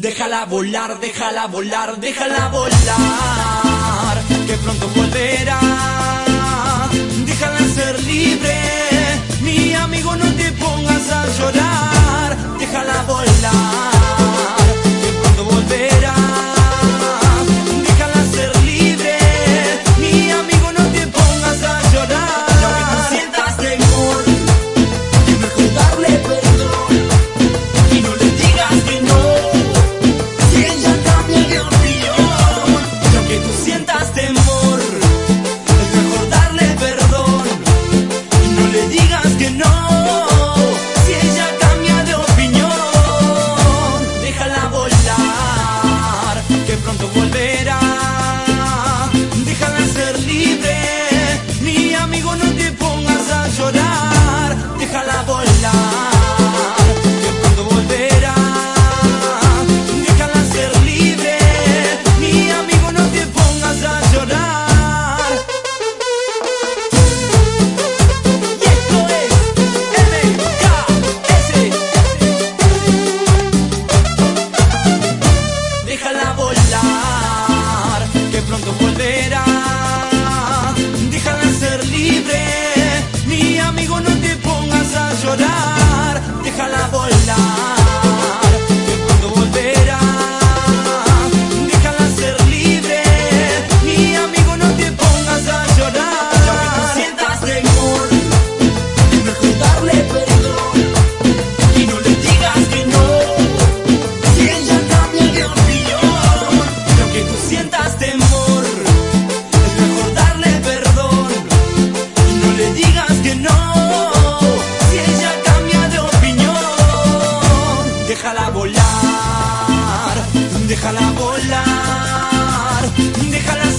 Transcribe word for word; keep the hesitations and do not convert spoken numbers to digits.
Déjala volar, déjala volar, déjala volar, que pronto volverá. Déjala ser libre, mi amigo, no te pongas a llorar. Déjala volar, que pronto volverá. Déjala ser libre, mi amigo, no te pongas a llorar. Aunque tú sientas temor, es mejor darle perdón y no le digas que no. Sientas temor, es mejor darle perdón y no le digas que no. Si ella cambia de opinión, déjala volar, que pronto volverá. Déjala ser libre, mi amigo, no te pongas a llorar. Déjala volar, que pronto volverá. Déjala ser libre, mi amigo, no te pongas a llorar. Y esto es M K S. Déjala volar, que pronto volverá. Déjala ser libre, mi amigo, no te pongas a llorar. Déjala volar, que pronto volverá. Déjala ser libre, mi amigo, no te pongas a llorar. Aunque tú sientas temor, es mejor darle perdón y no le digas que no. Si ella cambia de opinión, aunque tú sientas temor, es mejor darle perdón y no le digas que no. Si ella cambia de opinión, déjala volar, déjala volar, déjala